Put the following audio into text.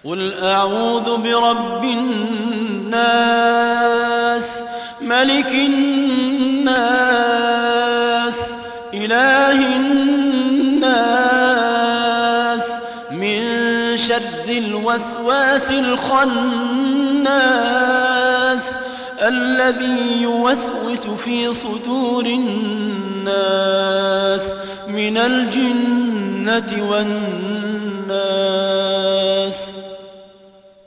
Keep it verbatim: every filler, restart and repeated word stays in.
قل أعوذ برب الناس ملك الناس إله الناس من شر الوسواس الخناس الذي يوسوس في صدور الناس من الجنة والناس.